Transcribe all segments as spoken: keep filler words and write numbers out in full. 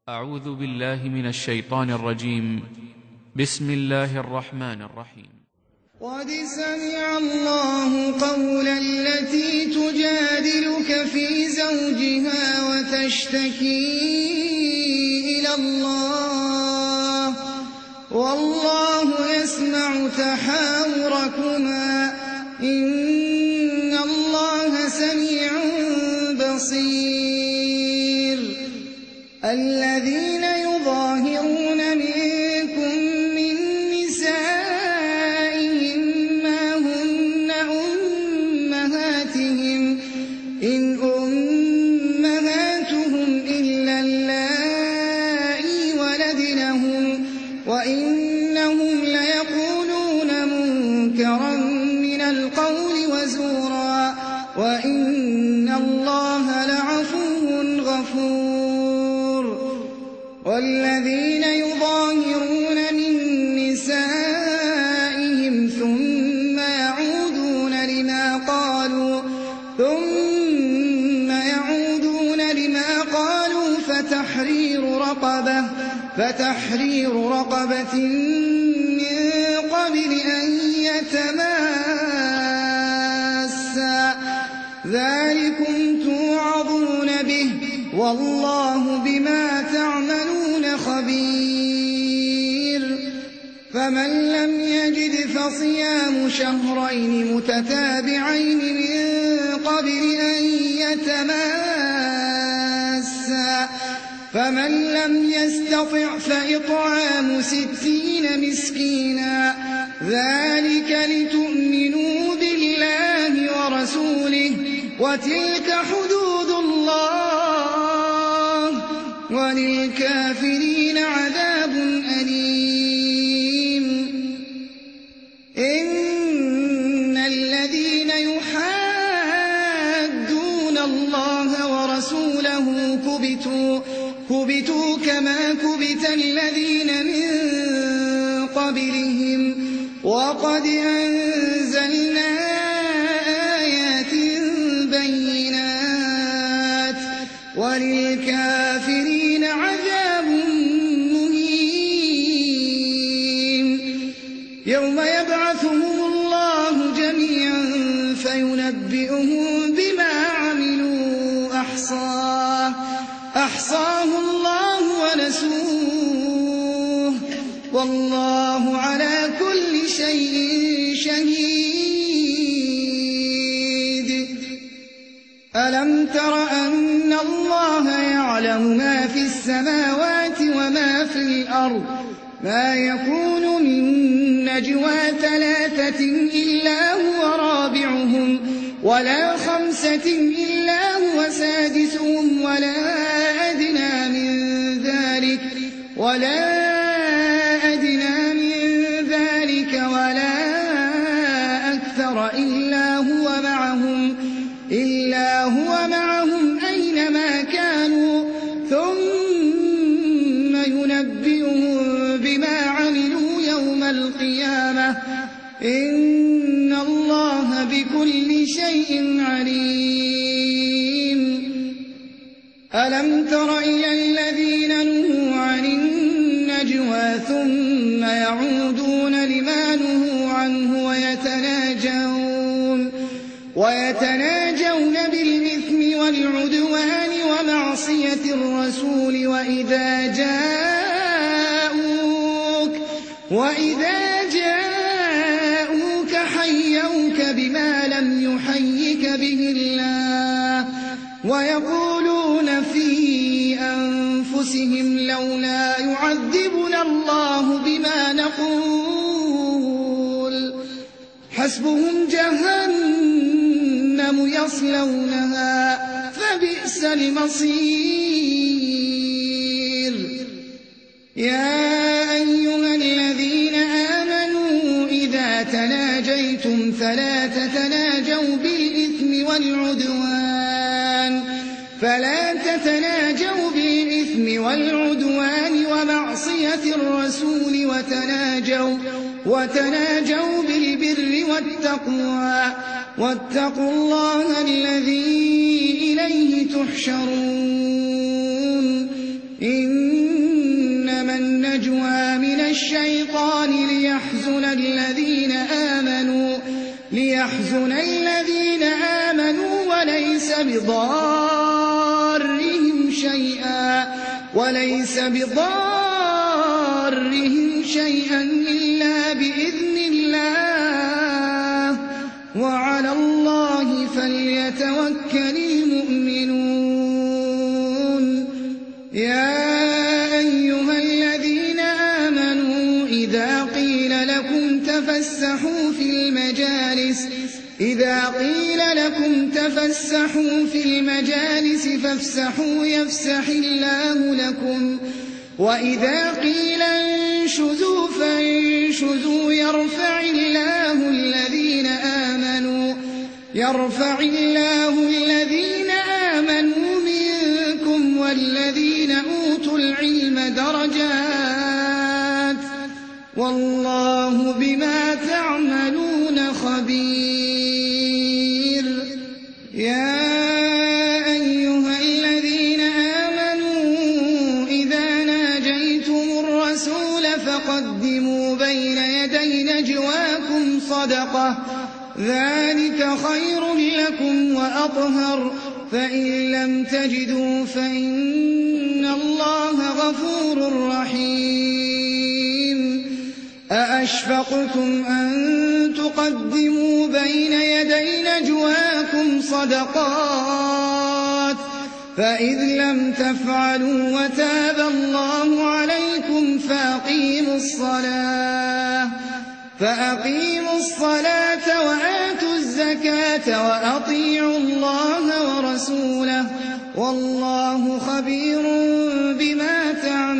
أعوذ بالله من الشيطان الرجيم. بسم الله الرحمن الرحيم. قد سمع الله قول التي تجادلك في زوجها وتشتكي إلى الله والله يسمع تحاوركما إن الله سميع بصير. الذين يظاهرون منكم من نسائهم ما هن أمهاتهم إن أمهاتهم إلا اللائي ولدنهم وإنهم ليقولون منكرا من القول وزورا وإن الله لعفو غفور. والذين يظاهرون من نسائهم ثم يعودون لما قالوا ثم يعودون لما قالوا فتحرير رقبة فتحرير رقبة من قبل أن يتماسا ذلكم توعظون به والله بما تعملون خبير. فمن لم يجد فصيام شهرين متتابعين من قبل أن يتماسا فمن لم يستطع فإطعام ستين مسكينا ذلك لتؤمنوا بالله ورسوله وتلك حدود الله وللكافرين عذاب أليم. إن الذين يحادون الله ورسوله كبتوا كبتوا كما كبت الذين من قبلهم وقد أنزلنا آيات بينات وللكافرين عذاب مهين. يوم يبعثهم الله جميعا فينبئهم بما عملوا أحصاه أحصاه الله ونسوه والله على كل شيء شهيد. ألم تر أن الله يعلم ما في السماوات وما في الأرض ما يكون من نجوى ثلاثة إلا هو رابعهم ولا خمسة إلا هو سادسهم ولا أدنى من ذلك ولا أدنى من ذلك ولا أكثر إلا هو معهم إلا هو معهم أينما كانوا ثم ينبئهم بما عملوا يوم القيامة إن الله بكل شيء عليم. ألم تر إلى الذين نهوا عن النجوى ثم يعودون لما نهوا عنه ويتناجون ويتناجون بالإثم والعدوان ومعصية الرسول وإذا جاءوك وإذا جاءوك حيوك بما لم يحيك به الله ويقولون في أنفسهم لولا يعذبنا الله بما نقول حسبهم جهنم يصلونها فبئس المصير. يا أيها الذين آمنوا إذا تناجيتم فلا تتناجوا بالإثم والعدوان فلا تتناجوا بالإثم والعدوان ومعصية الرسول وتناجوا وتناجوا بالبر والتقوى واتقوا الله الذي إليه تحشرون. إن النجوى من الشيطان ليحزن الذين آمنوا ليحزن الذين آمنوا وليس بضارهم شيئا وليس بضارهم شيئا إلا بإذن الله وعلى الله فليتوكل المؤمنون. يا أيها الذين آمنوا إذا قيل لكم تفسحوا في المجالس إذا قيل لكم تفسحوا في المجالس فافسحوا يفسح الله لكم وإذا قيل انشزوا فانشزوا يرفع الله الذين آمنوا يرفع الله الذين آمنوا منكم والذين أوتوا العلم درجات والله بما تعملون خبير. يا أيها الذين آمنوا إذا ناجيتم الرسول فقدموا بين يدي نجواكم صدقة ذلك خير لكم وأطهر فإن لم تجدوا فإن الله غفور رحيم. أأشفقتم أن تقدموا بين يدي نجواكم صدقات فإذ لم تفعلوا وتاب الله عليكم فأقيموا الصلاة فأقيموا الصلاة وآتوا الزكاة وأطيعوا الله ورسوله والله خبير بما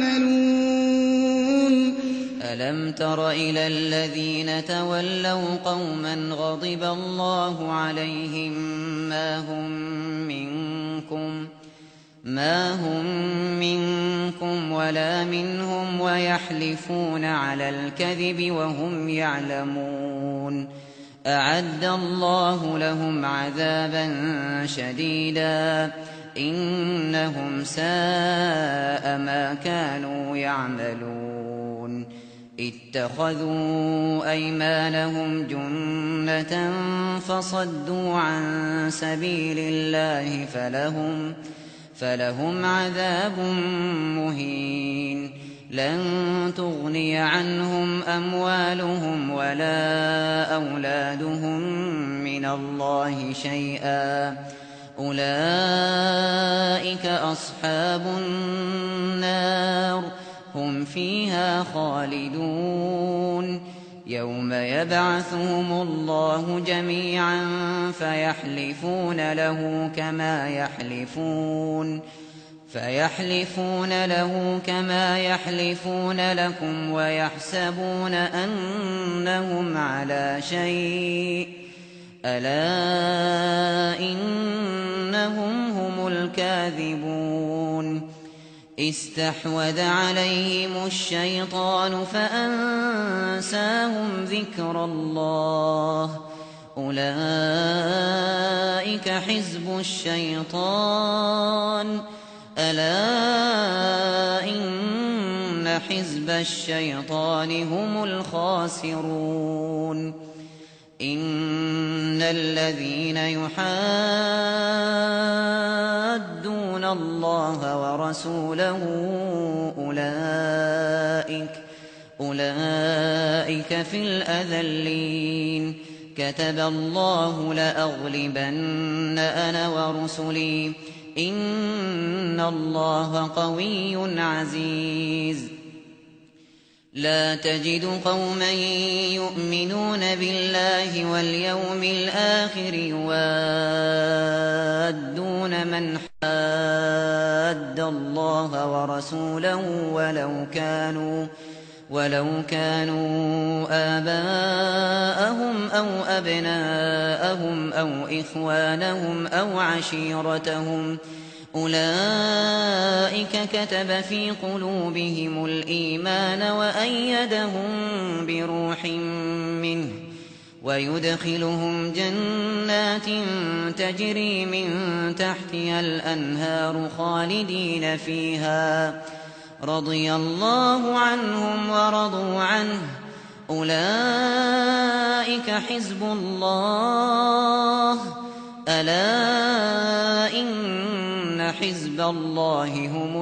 تعملون. ألم تر إلى الذين تولوا قوما غضب الله عليهم ما هم منكم ما هم منكم ولا منهم ويحلفون على الكذب وهم يعلمون أعد الله لهم عذابا شديدا إنهم ساء ما كانوا يعملون اتخذوا أيمانهم جنة فصدوا عن سبيل الله فلهم فلهم عذاب مهين لن تغني عنهم أموالهم ولا أولادهم من الله شيئا أولئك أصحاب النار هم فيها خالدون يوم يبعثهم الله جميعا فيحلفون له كما يحلفون فيحلفون له كما يحلفون لكم ويحسبون أنهم على شيء ألا إنهم هم الكاذبون استحوذ عليهم الشيطان فأنساهم ذكر الله أولئك حزب الشيطان ألا إن حزب الشيطان هم الخاسرون إن الذين يحادون الله ورسوله أولئك أولئك في الأذلين كتب الله لأغلبن أنا ورسلي إن الله قوي عزيز لا تجد قوما يؤمنون بالله واليوم الآخر يوادون من حاد الله ورسوله ولو كانوا ولو كانوا آباءهم أو أبناءهم أو إخوانهم أو عشيرتهم أولئك كتب في قلوبهم الإيمان وأيدهم بروح منه ويدخلهم جنات تجري من تحتها الأنهار خالدين فيها رضي الله عنهم ورضوا عنه أولئك حزب الله ألا إن حزب الله هم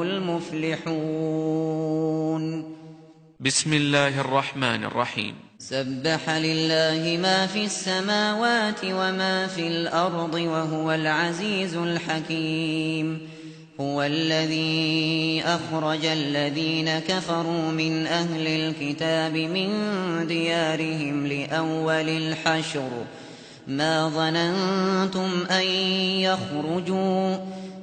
المفلحون. بسم الله الرحمن الرحيم. سبح لله ما في السماوات وما في الأرض وهو العزيز الحكيم. هو الذي أخرج الذين كفروا من أهل الكتاب من ديارهم لأول الحشر ما ظننتم أن يخرجوا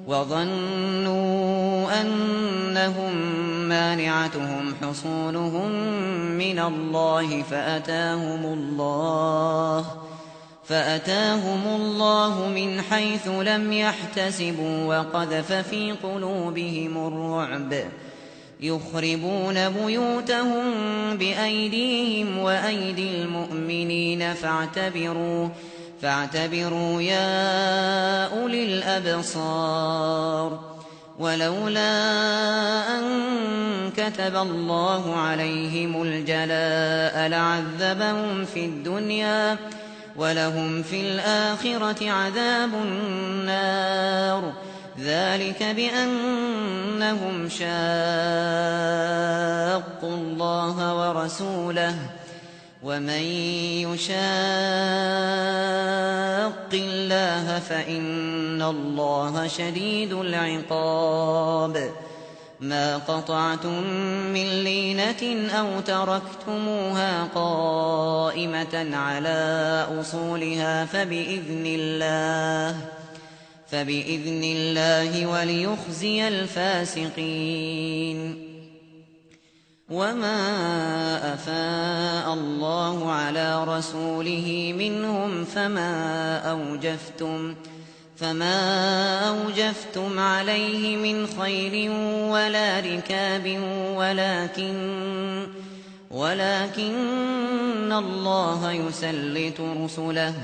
وظنوا أنهم مانعتهم حصونهم من الله فأتاهم الله فأتاهم الله من حيث لم يحتسبوا وقذف في قلوبهم الرعب يخربون بيوتهم بأيديهم وأيدي المؤمنين فاعتبروا فاعتبروا يا أولي الأبصار. ولولا أن كتب الله عليهم الجلاء لعذبهم في الدنيا ولهم في الآخرة عذاب النار ذلك بأنهم شاقوا الله ورسوله ومن يشاق الله فإن الله شديد العقاب. ما قطعتم من لينة أو تركتموها قائمة على أصولها فبإذن الله فبإذن الله وليخزي الفاسقين. وما أفاء الله على رسوله منهم فما أوجفتم فما أوجفتم عليه من خيل ولا ركاب ولكن ولكن الله يسلط رسله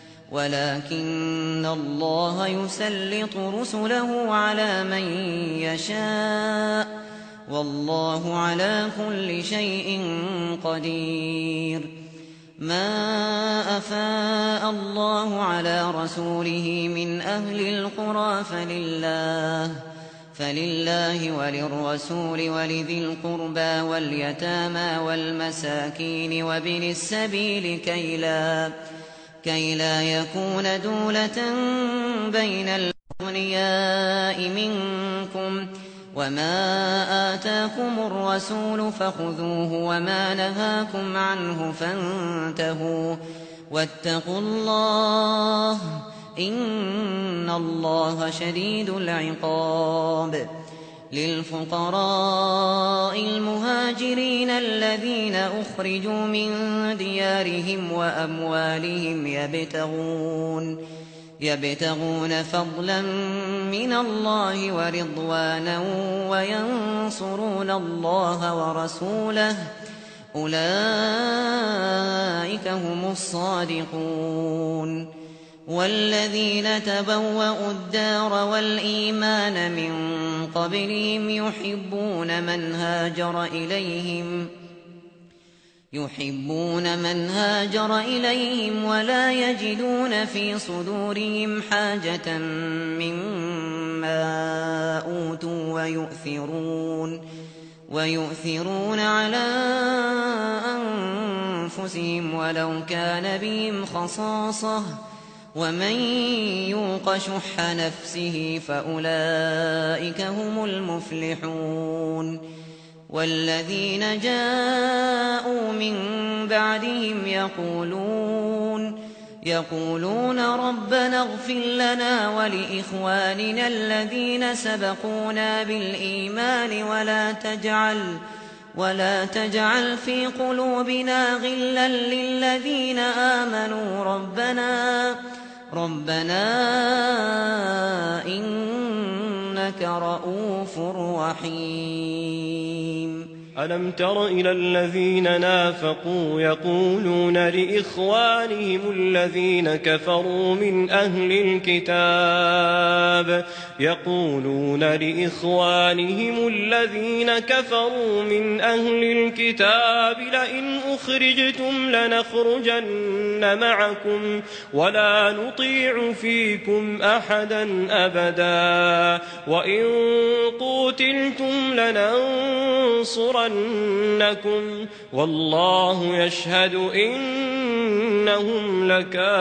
ولكن الله يسلط رسله على من يشاء والله على كل شيء قدير. ما أفاء الله على رسوله من أهل القرى فلله فلله وللرسول ولذي القربى واليتامى والمساكين وابن السبيل كي لا كي لا يكون دولة بين الأغنياء منكم وما آتاكم الرسول فخذوه وما نهاكم عنه فانتهوا واتقوا الله إن الله شديد العقاب. للفقراء المهاجرين الذين أخرجوا من ديارهم وأموالهم يبتغون يبتغون فضلا من الله ورضوانا وينصرون الله ورسوله أولئك هم الصادقون. والذين تبوأوا الدار والإيمان من قبلهم يحبون من هاجر إليهم يحبون من هاجر إليهم ولا يجدون في صدورهم حاجة مما أوتوا ويؤثرون ويؤثرون على أنفسهم ولو كان بهم خصاصة ومن يوق شح نفسه فأولئك هم المفلحون. والذين جاءوا من بعدهم يقولون يقولون ربنا اغفر لنا ولإخواننا الذين سبقونا بالإيمان ولا تجعل ولا تجعل في قلوبنا غلا للذين آمنوا ربنا ربنا إنك رؤوف رحيم. ألم تر إلى الذين نافقوا يقولون لإخوانهم الذين كفروا من أهل الكتاب يقولون لإخوانهم الذين كفروا من أهل الكتاب لئن أخرجتم لنخرجن معكم ولا نطيع فيكم أحدا أبدا وإن قوتلتم لننصرنكم والله يشهد إنهم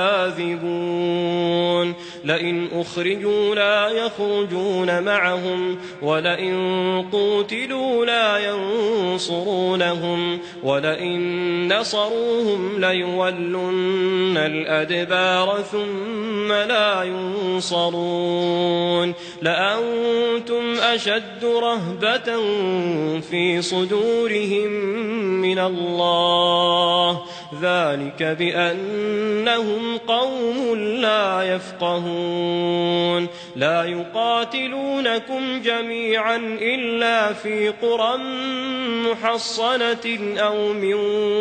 لكاذبون لئن أخرجوا لا يخرجون معهم ولئن قوتلوا لا ينصرونهم ولئن نصروهم ليولن الأدبار ثم لا ينصرون لأنتم أشد رهبة في صدورهم من الله ذلك بأنهم قوم لا يفقهون لا يقاتلونكم جميعا إلا في قرى محصنة أو من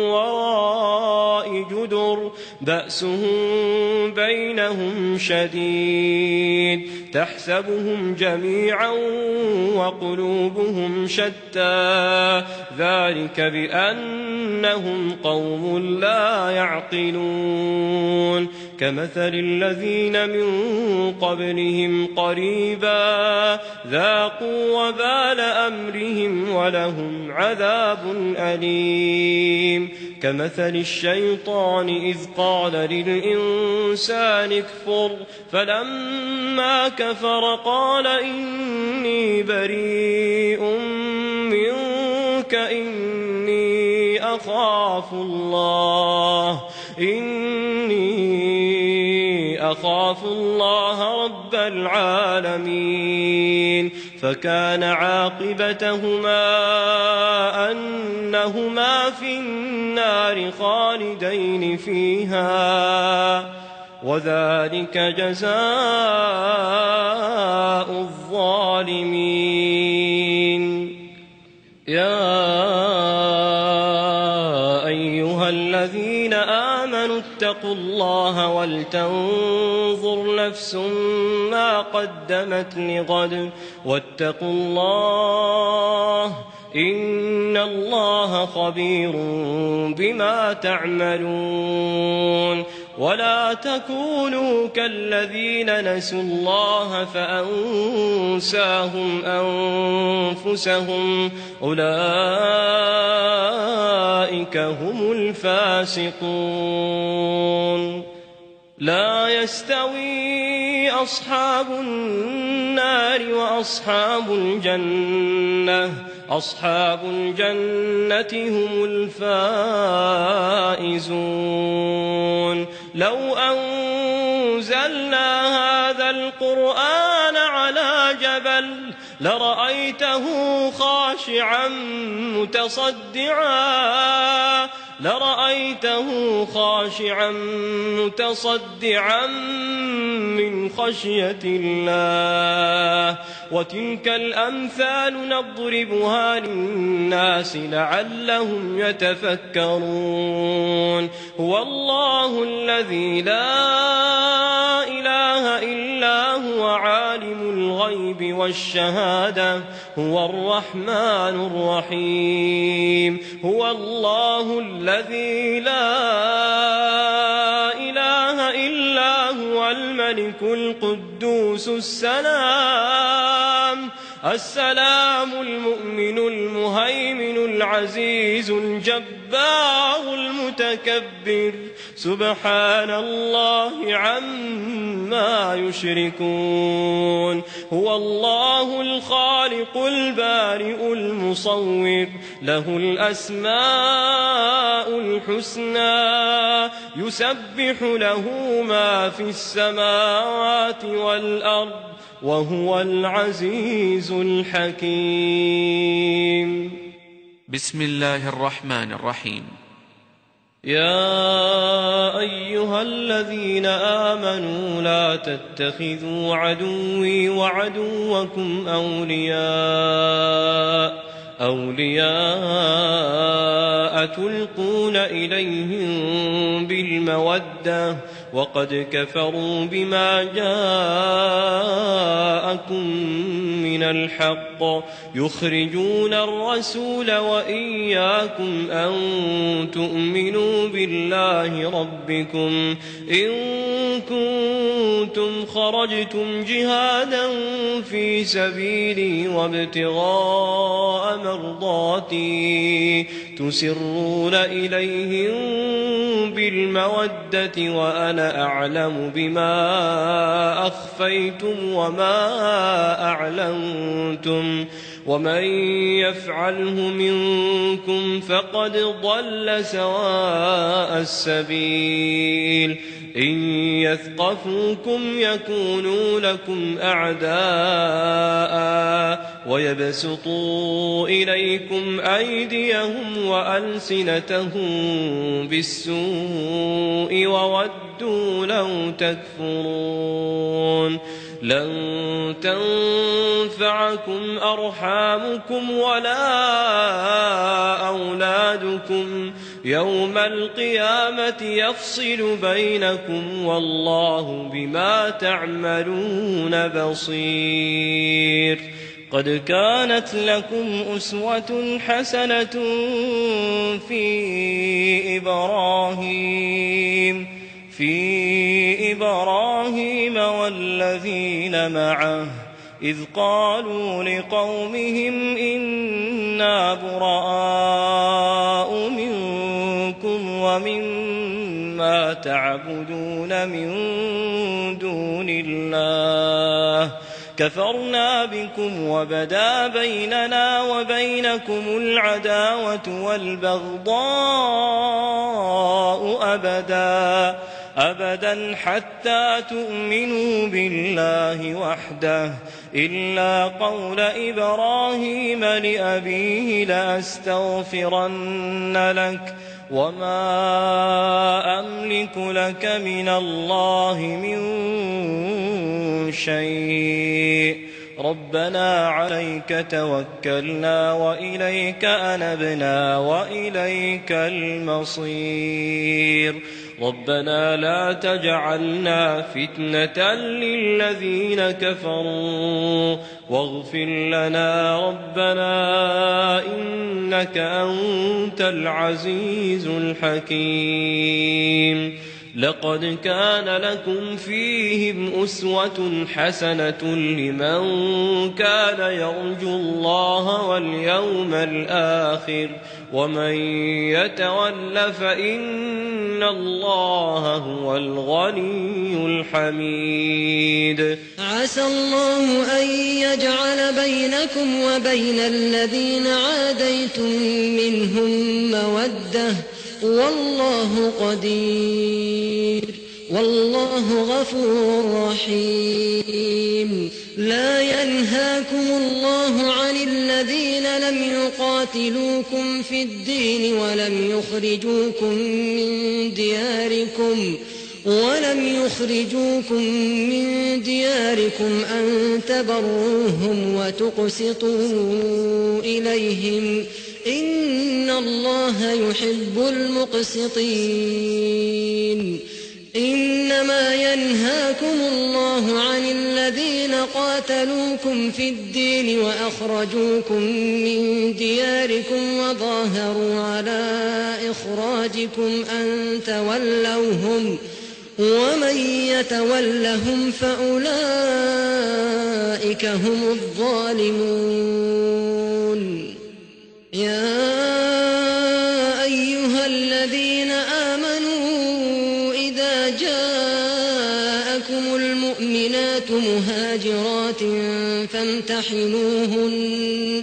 وراء جدر بأسهم بينهم شديد تحسبهم جميعا وقلوبهم شتى ذلك بأنهم قوم لا يعقلون كمثل الذين من قبلهم قريبا ذاقوا وبال أمرهم ولهم عذاب أليم كمثل الشيطان إذ قال للإنسان اكفر فلما كفر قال إني بريء منك إني أخاف الله إني أخاف الله رب العالمين فكان عاقبتهما أنهما في النار خالدين فيها وذلك جزاء الظالمين يا أيها الذين آمنوا اتقوا الله ولتنظر نفس ما قدمت لغد واتقوا الله إن الله خبير بما تعملون ولا تكونوا كالذين نسوا الله فأنساهم أنفسهم أولئك هم الفاسقون لا يستوي أصحاب النار وأصحاب الجنة أصحاب الجنة هم الفائزون لو أنزلنا هذا القرآن على جبل لرأيته خاشعا متصدعا لرأيته خاشعا متصدعا من خشية الله وتلك الأمثال نضربها للناس لعلهم يتفكرون هو الله الذي لا إله إلا هو عالم الغيب والشهادة هو الرحمن الرحيم هو الله الذي لا إله إلا هو الملك القدوس السلام السلام المؤمن المهيمن العزيز الجبار المتكبر سبحان الله عما يشركون هو الله الخالق البارئ المصور له الأسماء الحسنى يسبح له ما في السماوات والأرض وهو العزيز الحكيم بسم الله الرحمن الرحيم يا أيها الذين آمنوا لا تتخذوا عدوي وعدوكم أولياء أولياء تلقون إليهم بالمودة وقد كفروا بما جاءكم من الحق يخرجون الرسول وإياكم أن تؤمنوا بالله ربكم إن كنتم خرجتم جهادا في سبيلي وابتغاء مرضاتي تسرون إليهم بالمودة وأنا أعلم بما أخفيتم وما أعلنتم ومن يفعله منكم فقد ضل سواء السبيل إن يثقفوكم يكونوا لكم أعداء ويبسطوا إليكم أيديهم وألسنتهم بالسوء وودوا لو تكفرون لن تنفعكم أرحامكم ولا أولادكم يوم القيامة يفصل بينكم والله بما تعملون بصير قد كانت لكم أسوة حسنة في إبراهيم في إبراهيم والذين معه إذ قالوا لقومهم إنا براء منكم ومما تعبدون من دون الله كفرنا بكم وبدا بيننا وبينكم العداوة والبغضاء أبدا أبدا حتى تؤمنوا بالله وحده إلا قول إبراهيم لأبيه لأستغفرن لك وما أملك لك من الله من شيء ربنا عليك توكلنا وإليك أنبنا وإليك المصير ربنا لا تجعلنا فتنة للذين كفروا واغفر لنا ربنا إنك أنت العزيز الحكيم لقد كان لكم فيهم أسوة حسنة لمن كان يرجو الله واليوم الآخر ومن يتول فإن الله هو الغني الحميد عسى الله أن يجعل بينكم وبين الذين عاديتم منهم مودة والله قدير والله غفور رحيم لا ينهاكم الله عن الذين لم يقاتلوكم في الدين ولم يخرجوكم من دياركم ولم يخرجوكم من دياركم أن تبروهم وتقسطوا إليهم إن الله يحب المقسطين إنما ينهاكم الله عن الذين قاتلوكم في الدين وأخرجوكم من دياركم وظاهروا على إخراجكم أن تولوهم ومن يتولهم فأولئك هم الظالمون يا أيها الذين آمنوا إذا جاءكم المؤمنات مهاجرات فامتحنوهن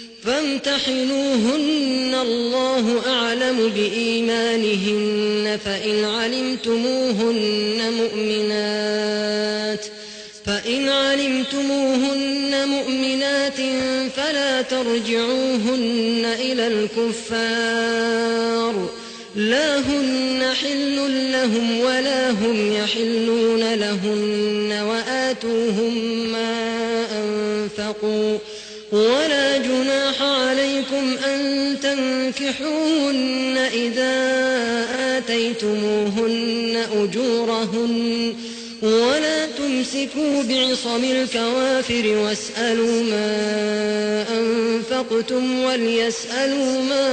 فامتحنوهن الله أعلم بإيمانهن فإن علمتموهن مؤمنات فإن علمتموهن مؤمنات فلا ترجعوهن إلى الكفار لا هن حل لهم ولا هم يحلون لهن وآتوهم ما أنفقوا ولا جناح عليكم إذا آتيتموهن أجورهن ولا تمسكوا بعصم الكوافر واسألوا ما أنفقتم وليسألوا ما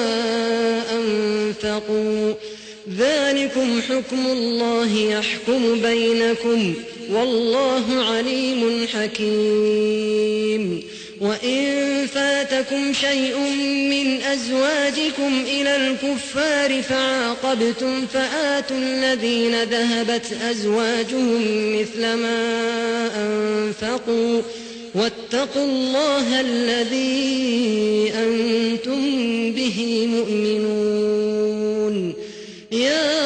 أنفقوا ذلكم حكم الله يحكم بينكم والله عليم حكيم. وإن فاتكم شيء من أزواجكم إلى الكفار فعاقبتم فآتوا الذين ذهبت أزواجهم مثل ما أنفقوا واتقوا الله الذي أنتم به مؤمنون. يا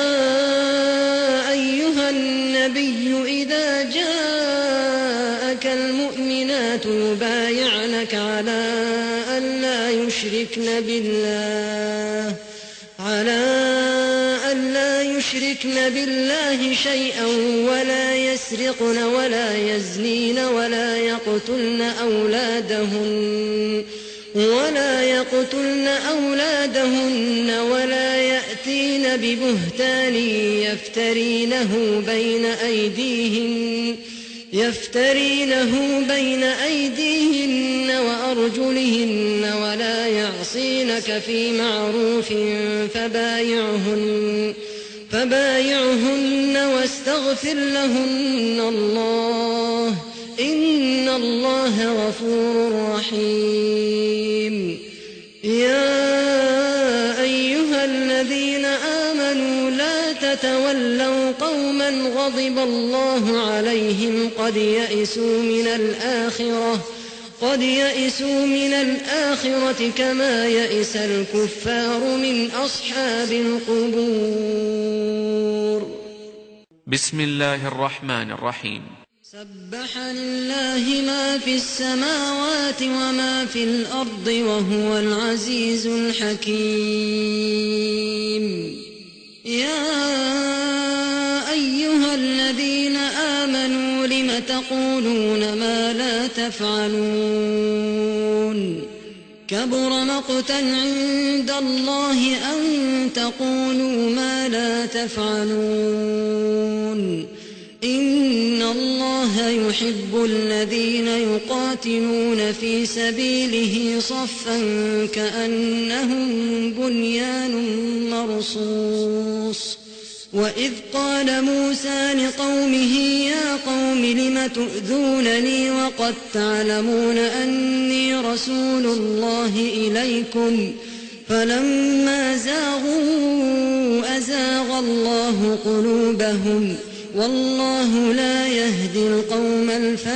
أيها النبي إذا جاءك المؤمنات يبايعنك على أن لا يشركن بالله على أن لا يشركن بالله شيئا ولا يسرقن ولا يزنين ولا يقتلن أولادهن ولا يقتلن أولادهن ولا يأتين ببهتان يفترينه بين أيديهن يفترينه بين أيديهن وأرجلهن ولا يعصينك في معروف فبايعهن فبايعهن واستغفر لهن الله إن الله غفور رحيم. يا أيها الذين آمنوا لا تتولوا قوما غضب الله عليهم قد يئسوا من الآخرة قد يئسوا من الآخرة كما يئس الكفار من أصحاب القبور. بسم الله الرحمن الرحيم. سبح لله ما في السماوات وما في الأرض وهو العزيز الحكيم. يا أيها الذين آمنوا لم تقولون ما لا تفعلون كبر مقتا عند الله أن تقولوا ما لا تفعلون إن الله يحب الذين يقاتلون في سبيله صفا كأنهم بنيان مرصوص. وإذ قال موسى لقومه يا قوم لم تؤذونني وقد تعلمون أني رسول الله إليكم فلما زاغوا أزاغ الله قلوبهم والله لا يهدي القوم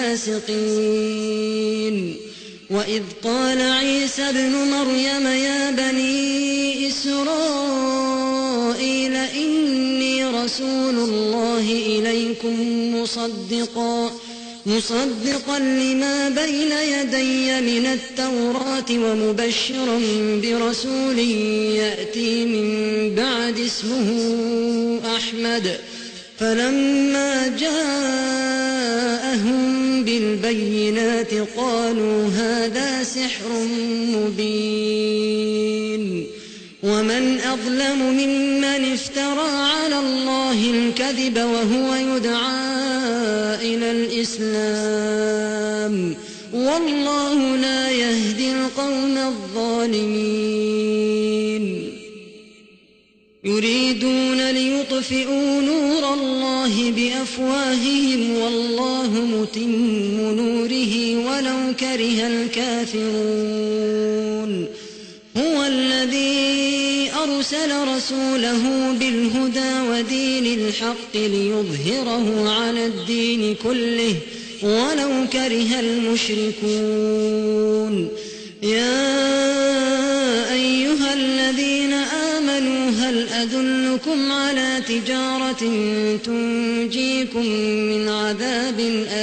الفاسقين. وإذ قال عيسى ابن مريم يا بني إسرائيل إني رسول الله إليكم مصدقا مصدقا لما بين يدي من التوراة ومبشرا برسول يأتي من بعد اسمه أحمد فلما جاءهم بالبينات قالوا هذا سحر مبين. ومن أظلم ممن افترى على الله الكذب وهو يدعى إلى الإسلام والله لا يهدي القوم الظالمين. يريدون ليطفئوا نور الله بأفواههم والله متم نوره ولو كره الكافرون. هو الذي أرسل رسوله بالهدى ودين الحق ليظهره على الدين كله ولو كره المشركون. يا أيها الذين آمنوا هل أدلكم على تجارة تنجيكم من عذاب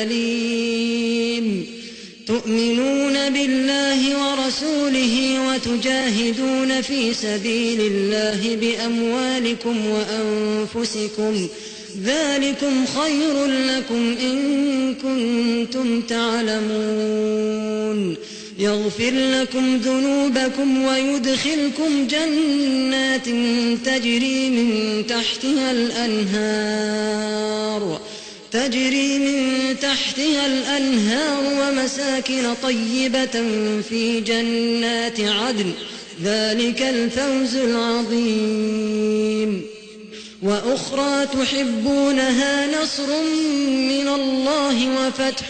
أليم تؤمنون بالله ورسوله وتجاهدون في سبيل الله بأموالكم وأنفسكم ذلكم خير لكم إن كنتم تعلمون. يغفر لكم ذنوبكم ويدخلكم جنات تجري من تحتها الأنهار تجري من تحتها الأنهار ومساكن طيبة في جنات عدن ذلك الفوز العظيم. وأخرى تحبونها نصر من الله وفتح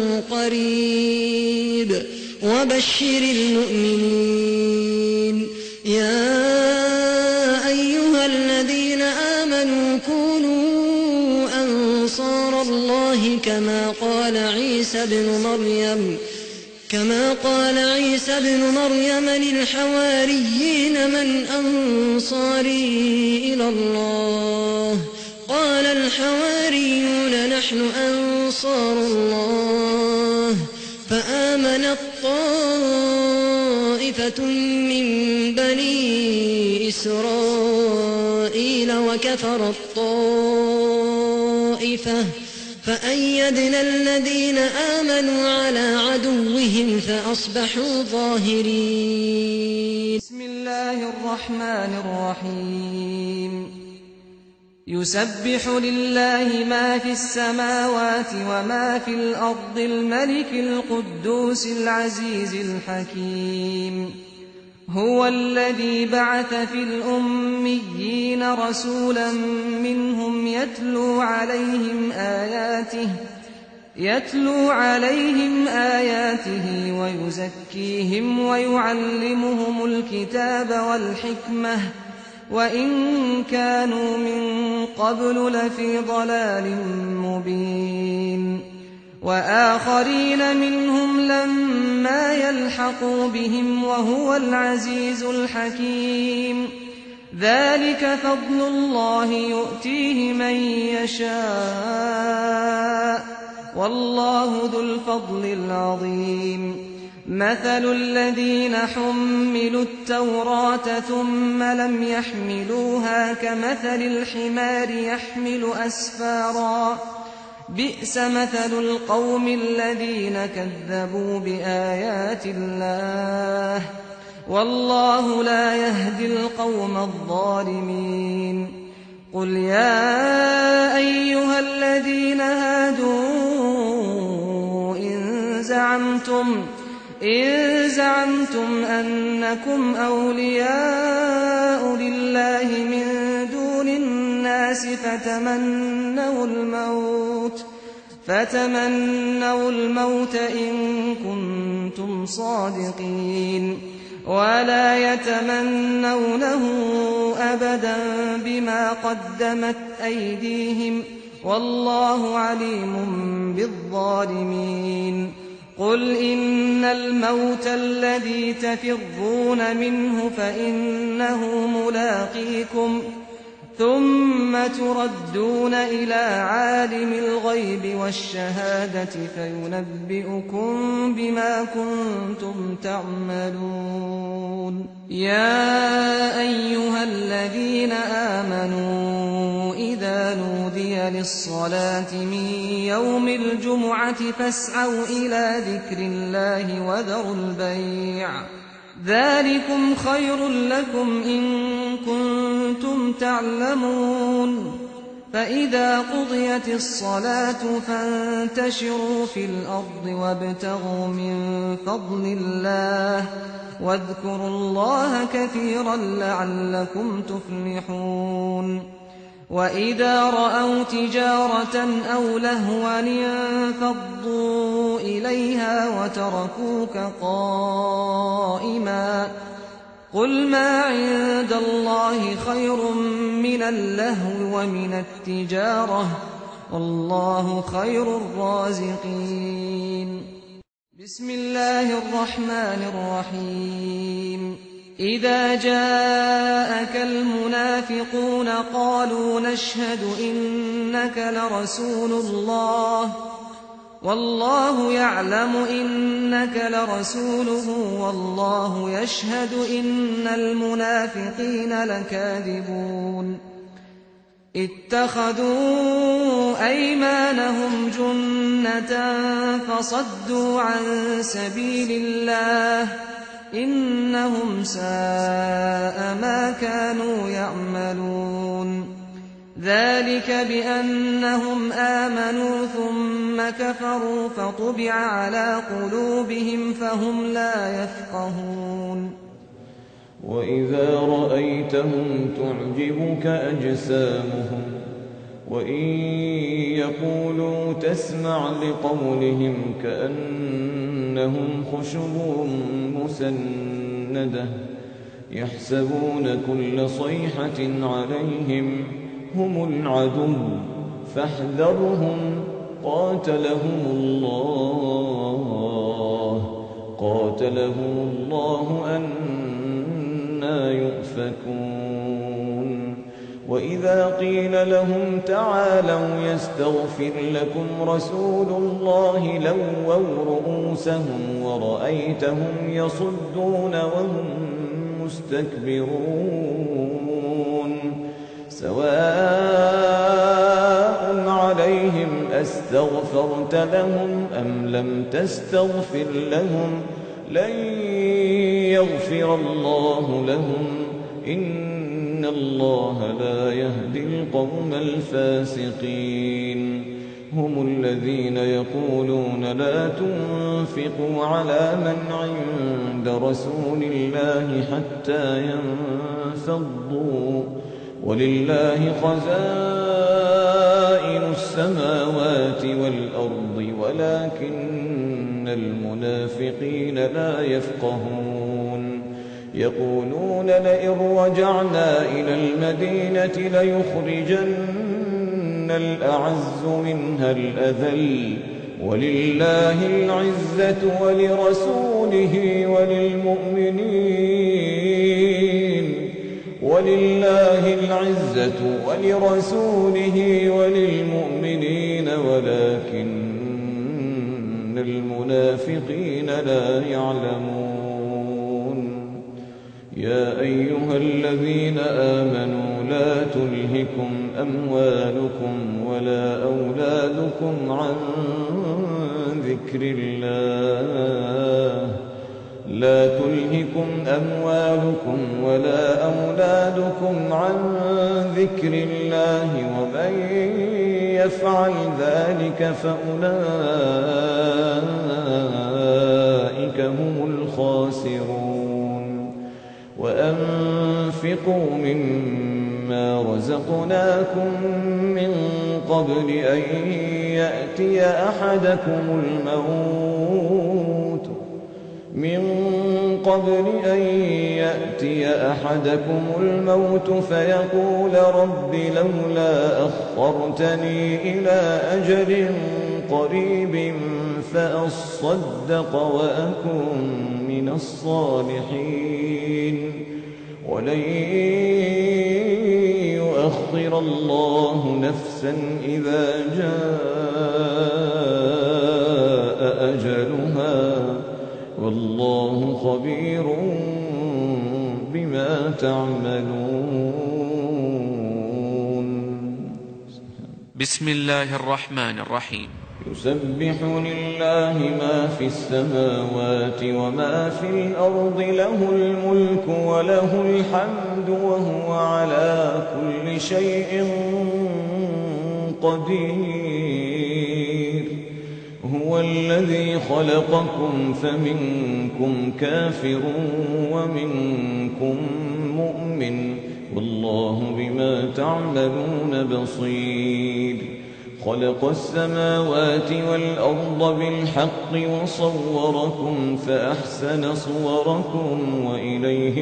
قريب وبشر المؤمنين. يا أيها الذين آمنوا كونوا أنصار الله كما قال عيسى ابن مريم كما قال عيسى ابن مريم للحواريين من أنصاري إلى الله قال الحواريون نحن أنصار الله فآمنت طائفة من بني إسرائيل وكفرت طائفة فأيدنا الذين آمنوا على عدوهم فأصبحوا ظاهرين. بسم الله الرحمن الرحيم. يسبح لله ما في السماوات وما في الأرض الملك القدوس العزيز الحكيم. هو الذي بعث في الأميين رسولا منهم يتلو عليهم آياته يتلو عليهم آياته ويزكيهم ويعلمهم الكتاب والحكمة وإن كانوا من قبل لفي ضلال مبين. وآخرين منهم لما يلحقوا بهم وهو العزيز الحكيم. ذلك فضل الله يؤتيه من يشاء والله ذو الفضل العظيم. مثل الذين حملوا التوراة ثم لم يحملوها كمثل الحمار يحمل أسفارا بئس مثل القوم الذين كذبوا بآيات الله والله لا يهدي القوم الظالمين. قل يا أيها الذين هادوا إن زعمتم إن زعمتم أنكم أولياء لله من دون الناس فتمنوا الموت فتمنوا الموت إن كنتم صادقين ولا يتمنونه أبدا بما قدمت أيديهم والله عليم بالظالمين. قل إن الموت الذي تفرون منه فإنه ملاقيكم ثم تردون إلى عالم الغيب والشهادة فينبئكم بما كنتم تعملون. يا أيها الذين آمنوا إذا نودي للصلاة من يوم الجمعة فاسعوا إلى ذكر الله وذروا البيع ذلكم خير لكم إن كنتم تعلمون. فإذا قضيت الصلاة فانتشروا في الأرض وابتغوا من فضل الله واذكروا الله كثيرا لعلكم تفلحون. وإذا رأوا تجارة أو لهوا انفضوا إليها وتركوك قائما قل ما عند الله خير من اللهو ومن التجارة والله خير الرازقين. بسم الله الرحمن الرحيم. إذا جاءك المنافقون قالوا نشهد إنك لرسول الله والله يعلم إنك لرسوله والله يشهد إن المنافقين لكاذبون. اتخذوا أيمانهم جنة فصدوا عن سبيل الله إنهم ساء ما كانوا يعملون ذلك بأنهم آمنوا ثم كفروا فطبع على قلوبهم فهم لا يفقهون وإذا رأيتهم تعجبك أجسامهم وإن يقولوا تسمع لقولهم كأنهم خشب مسندة يحسبون كل صيحة عليهم هم العدو فاحذرهم قاتلهم الله قاتلهم الله أنى يؤفكون وإذا قيل لهم تعالوا يستغفر لكم رسول الله لووا رؤوسهم ورأيتهم يصدون وهم مستكبرون سواء عليهم أستغفرت لهم أم لم تستغفر لهم لن يغفر الله لهم إن الله لا يهدي القوم الفاسقين هم الذين يقولون لا تنفقوا على من عند رسول الله حتى ينفضوا ولله خزائن السماوات والأرض ولكن المنافقين لا يفقهون يقولون لئن رجعنا إلى المدينة ليخرجن الأعز منها الأذل ولله العزة ولرسوله وللمؤمنين ولله العزة ولرسوله وللمؤمنين ولكن المنافقين لا يعلمون يا أيها الذين آمنوا لا تلهكم أموالكم ولا أولادكم عن ذكر الله لا تلهكم أموالكم ولا أولادكم عن ذكر الله ومن يفعل ذلك فأولئك هم الخاسرون وأنفقوا مما رزقناكم من قبل أن يأتي أحدكم الموت من قبل أن يأتي أحدكم الموت فيقول رب لولا أخرتني إلى أجل قريب فأصدق وأكن من الصالحين ولن يؤخر الله نفسا إذا جاء أجلها والله خبير بما تعملون بسم الله الرحمن الرحيم يسبح لله ما في السماوات وما في الأرض له الملك وله الحمد وهو على كل شيء قدير هو الذي خلقكم فمنكم كافر ومنكم مؤمن والله بما تعملون بصير خلق السماوات والأرض بالحق وصوركم فأحسن صوركم وإليه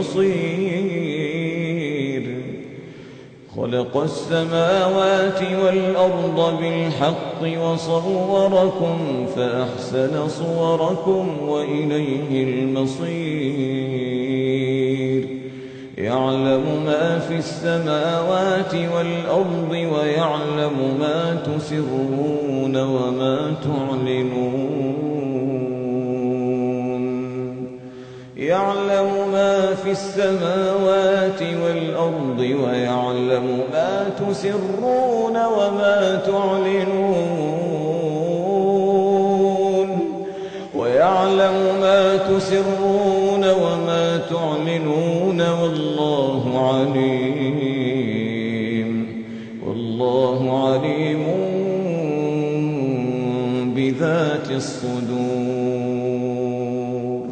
المصير خلق السماوات والأرض بالحق وصوركم فأحسن صوركم وإليه المصير يعلم ما في السماوات والأرض ويعلم ما تسرون وما تعلنون يعلم ما في السماوات والأرض ويعلم ما تسرون وما تعلنون ويعلم ما تسرون وما تعلنون والله عليم والله عليم بذات الصدور.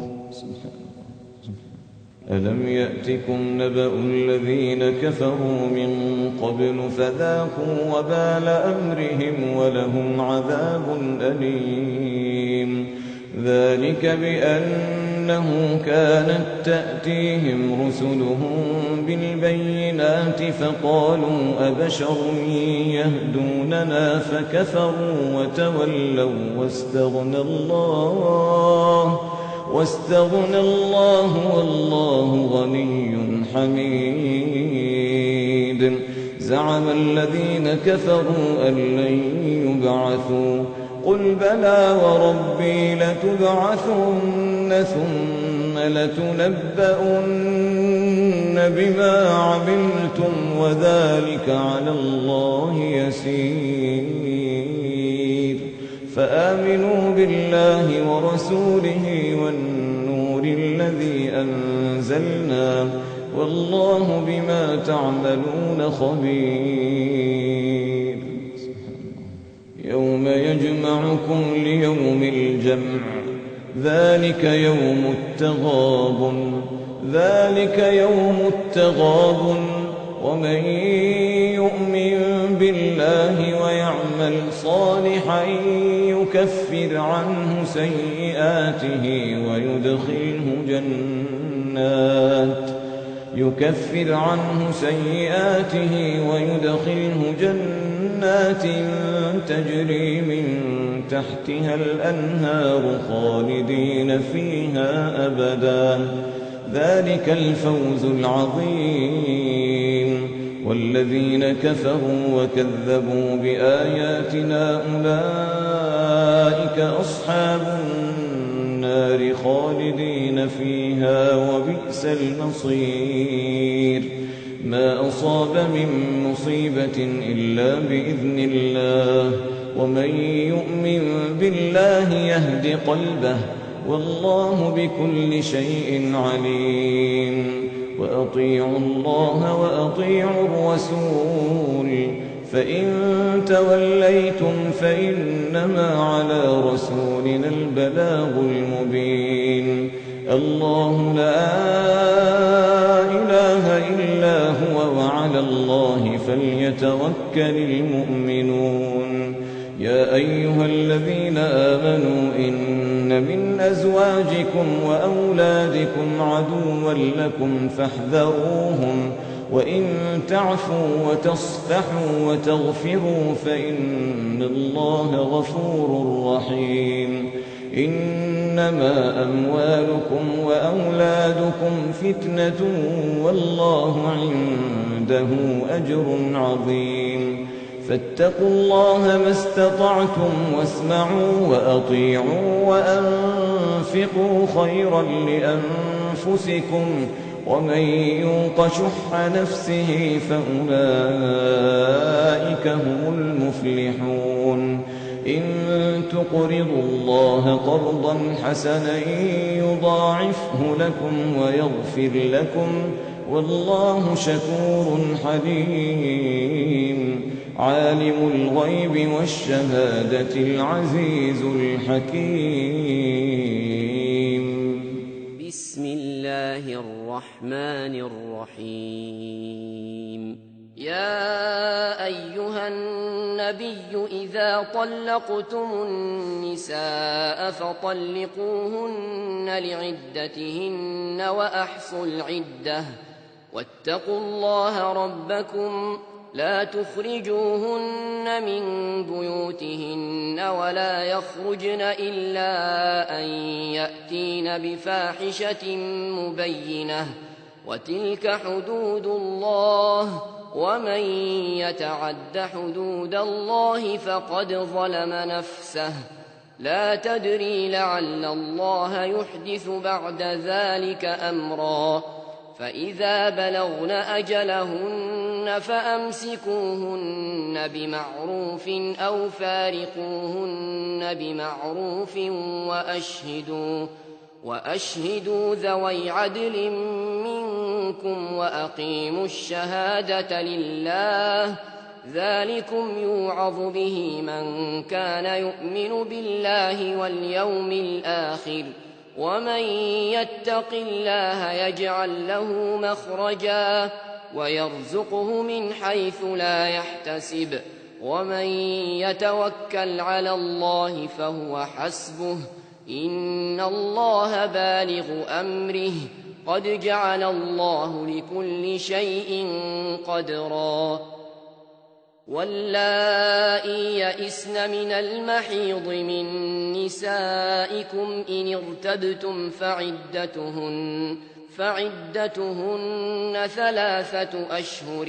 ألم يأتكم نبأ الذين كفروا من قبل فذاقوا وبال أمرهم ولهم عذاب أليم. ذلك بأنه كانت تأتيهم رسلهم بالبينات فقالوا أبشر يهدوننا فكفروا وتولوا واستغنى الله واستغنى الله والله غني حميد. زعم الذين كفروا أن لن يبعثوا قل بلى وربي لتبعثن ثم لتنبؤن بما عملتم وذلك على الله يسير. فآمنوا بالله ورسوله والنور الذي أنزلنا والله بما تعملون خبير. يوم يجمعكم ليوم الجمع ذلك يوم التغابن ذلك يوم التغابن ومن يؤمن بالله ويعمل صالحا يكفر عنه سيئاته ويدخله جنات يكفر عنه سيئاته ويدخله جنات تجري من تحتها الأنهار خالدين فيها أبدا ذلك الفوز العظيم. والذين كفروا وكذبوا بآياتنا أولئك أصحاب النار خالدين فيها وبئس المصير. ما أصاب من مصيبة إلا بإذن الله ومن يؤمن بالله يهد قلبه والله بكل شيء عليم. وأطيعوا الله وأطيعوا الرسول فإن توليتم فإنما على رسولنا البلاغ المبين. الله لا إله إلا هو وعلى الله فليتوكل المؤمنون. يا أيها الذين آمنوا إن من أزواجكم وأولادكم عدوا لكم فاحذروهم وإن تعفوا وتصفحوا وتغفروا فإن الله غفور رحيم. إنما أموالكم وأولادكم فتنة والله عنده أجر عظيم. فاتقوا الله ما استطعتم واسمعوا وأطيعوا وأنفقوا خيرا لأنفسكم ومن يوق شح نفسه فأولئك هم المفلحون. إن تقرضوا الله قرضا حسنا يضاعفه لكم ويغفر لكم والله شكور حليم. عالم الغيب والشهادة العزيز الحكيم. بسم الله الرحمن الرحيم. يا أيها النبي إذا طلقتم النساء فطلقوهن لعدتهن وأحصوا العدة واتقوا الله ربكم لا تخرجوهن من بيوتهن ولا يخرجن إلا أن يأتين بفاحشة مبينة وتلك حدود الله ومن يتعد حدود الله فقد ظلم نفسه لا تدري لعل الله يحدث بعد ذلك أمرا فإذا بلغن أجلهن فأمسكوهن بمعروف أو فارقوهن بمعروف وأشهدوا وأشهدوا ذوي عدل منكم وأقيموا الشهادة لله ذلكم يوعظ به من كان يؤمن بالله واليوم الآخر ومن يتق الله يجعل له مخرجا ويرزقه من حيث لا يحتسب ومن يتوكل على الله فهو حسبه إن الله بالغ أمره قد جعل الله لكل شيء قدرا واللائي يئسن من المحيض من نسائكم إن ارتبتم فعدتهن فعدتهن ثلاثة أشهر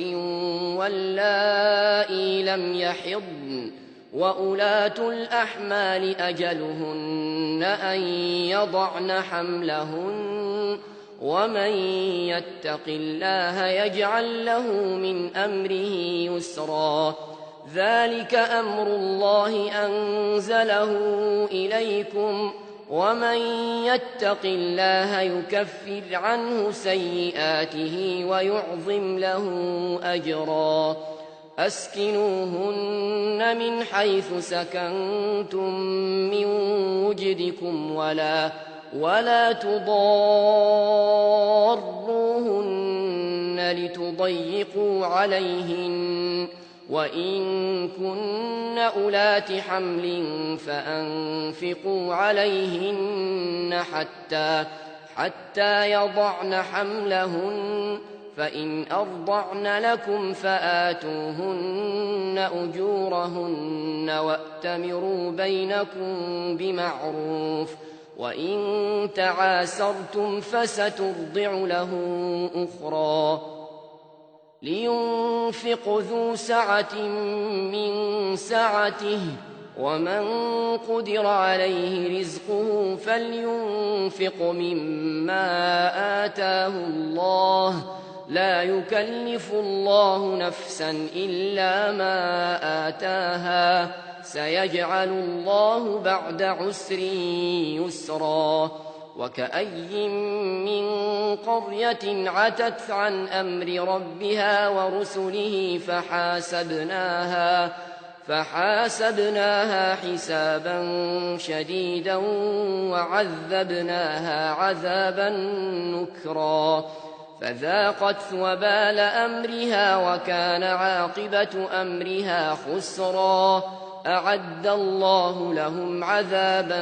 واللائي لم يحضن وأولاة الأحمال أجلهن أن يضعن حملهن ومن يتق الله يجعل له من أمره يسرا ذلك أمر الله أنزله إليكم ومن يتق الله يكفر عنه سيئاته ويعظم له أجرا أسكنوهن من حيث سكنتم من وجدكم ولا ولا تضاروهن لتضيقوا عليهن وإن كن أولات حمل فأنفقوا عليهن حتى حتى يضعن حملهن فإن أرضعن لكم فآتوهن أجورهن وأتمروا بينكم بمعروف وإن تعاسرتم فسترضع له أخرى لينفق ذو سعة من سعته ومن قدر عليه رزقه فلينفق مما آتاه الله لا يكلف الله نفسا إلا ما آتاها سيجعل الله بعد عسر يسرا وكأي من قرية عتت عن أمر ربها ورسله فحاسبناها فحاسبناها حسابا شديدا وعذبناها عذابا نكرا فذاقت وبال أمرها وكان عاقبة أمرها خسرا أعد الله لهم عذابا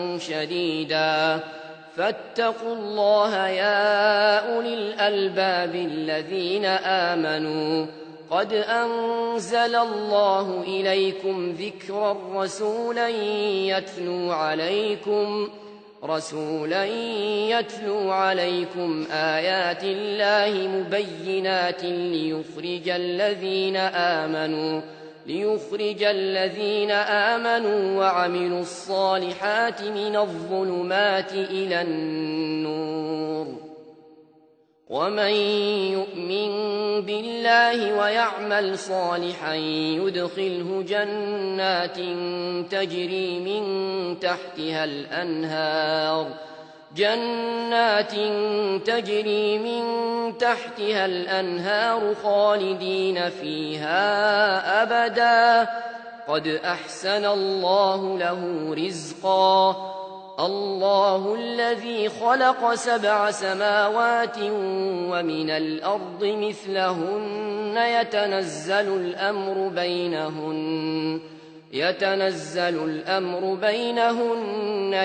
شديدا فاتقوا الله يا أولي الألباب الذين آمنوا قد أنزل الله إليكم ذكرا رسولا يتلو عليكم رسولا يتلو عليكم آيات الله مبينات ليخرج الذين آمنوا ليخرج الذين آمنوا وعملوا الصالحات من الظلمات إلى النور ومن يؤمن بالله ويعمل صالحا يدخله جنات تجري من تحتها الأنهار جنات تجري من تحتها الأنهار خالدين فيها أبدا قد أحسن الله له رزقا الله الذي خلق سبع سماوات ومن الأرض مثلهن يتنزل الأمر بينهن يتنزل الأمر بينهن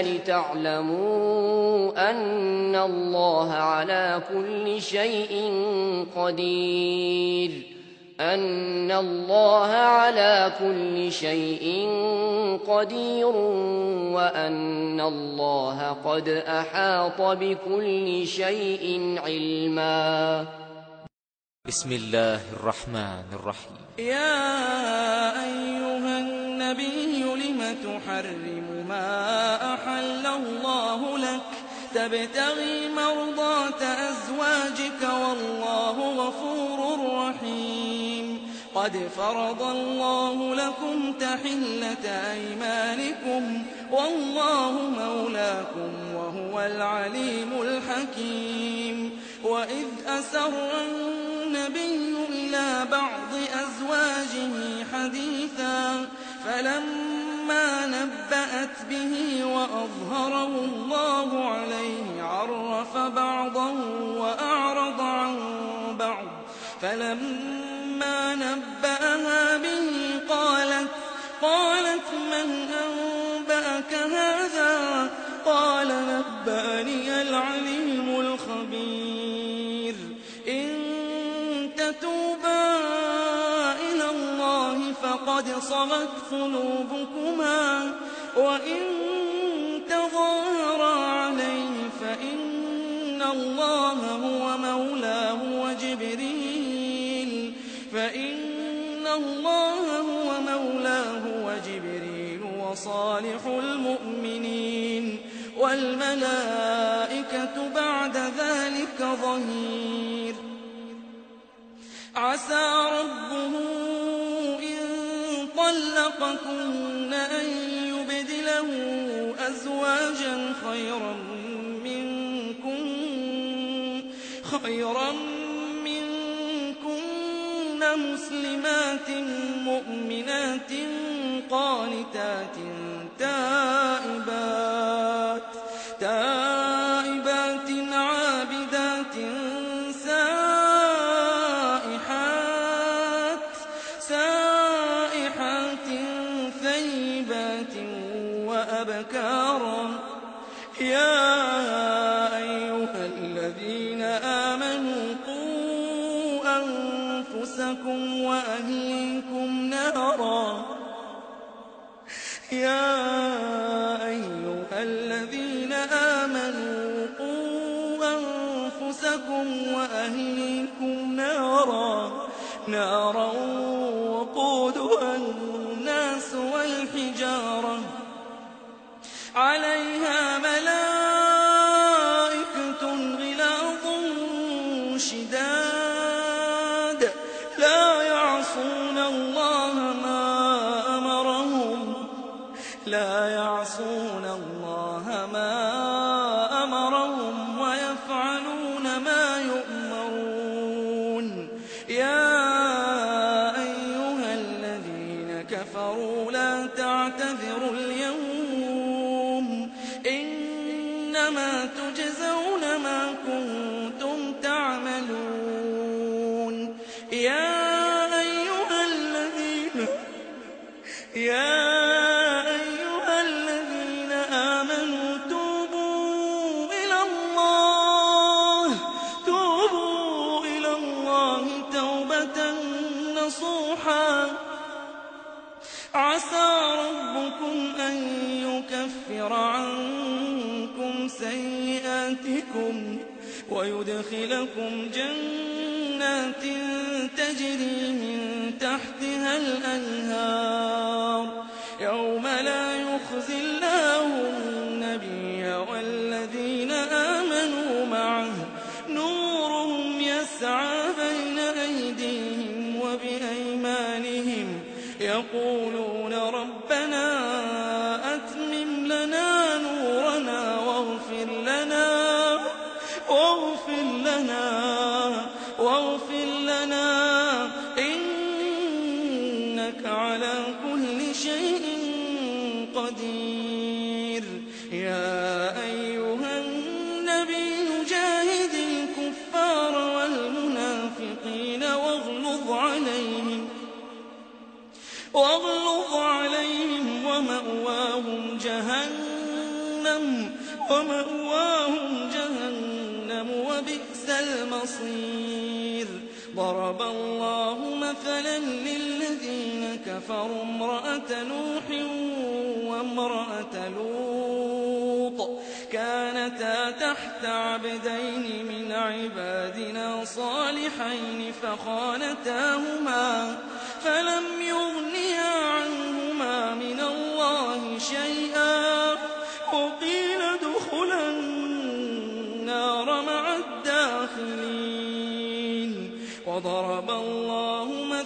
لتعلموا أن الله على كل شيء قدير أن الله على كل شيء قدير وأن الله قد أحاط بكل شيء علما. بسم الله الرحمن الرحيم. يا أيها الناس النبي لم تحرم ما أحل الله لك تبتغي مرضات أزواجك والله غفور رحيم قد فرض الله لكم تحلة أيمانكم والله مولاكم وهو العليم الحكيم وإذ أسر النبي إلى بعض أزواجه حديثا فلما نبأت به وأظهره الله عليه عرف بعضه وأعرض عن بعض فلما نبأها به قالت قالت من أنبأك هذا قال نبأني العليم الخبير إن تتوبا إلى الله فقد صغت قلوبكما وإن تظاهرا عليه فإن الله هو مولاه وجبريل فإن الله هو مولاه وجبريل وصالح المؤمنين والملائكة بعد ذلك ظهير عسى ربه إن طلقكن أن يبدله أزواجا خيرا منكن خيرا منكن مسلمات مؤمنات قانتات تائبات تائبات عابدات سائحات سائحات ثيبات وأبكارا يا أيها الذين آمنوا قوا أنفسكم وأهليكم نارا يا أيها الذين آمنوا قوا أنفسكم وأهليكم نارا نارا وقودها الناس والحجارة عليها ملائكة غلاظ شداد لا يعصون الله ما أمرهم لا يعصون الله ما أمرهم ويفعلون ما يؤمرون يا أيها الذين كفروا لا تعتذروا اليوم إنما تجزون ما كنتم تعملون يا أيها الذين يا عسى ربكم أن يكفر عنكم سيئاتكم ويدخلكم جنات تجري من تحتها الأنهار يوم لا يخزي الله النبي والذين آمنوا معه نورهم يسعى بين أيديهم وبأيمانهم يقولون ربنا أتمم لنا نورنا واغفر لنا واغفر لنا واغفر لنا إنك على كل شيء قدير يا أيها النبي جاهد الكفار والمنافقين واغلظ عليهم واغلظ عليهم ومأواهم جهنم ومأواهم جهنم وبئس المصير ضرب الله مثلا للذين كفروا امرأة نوح وامرأة لوط كانتا تحت عبدين من عبادنا صالحين فخانتاهما فلم يغنيا عنهما من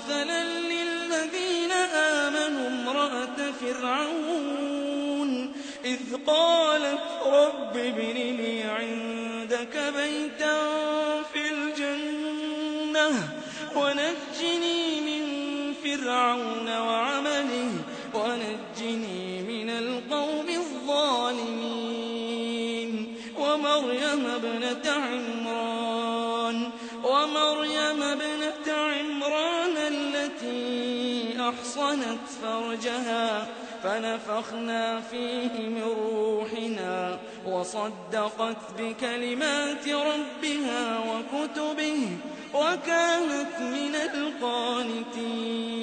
مثلا للذين آمنوا امرأة فرعون إذ قالت رب ابن لي عندك بيتا في الجنة ونجني من فرعون وعمله ونجني من القوم الظالمين ومريم ابنة عمران ومريم ابنة عمران التي أحصنت فرجها فنفخنا فيه من روحنا وصدقت بكلمات ربها وكتبه وكانت من القانتين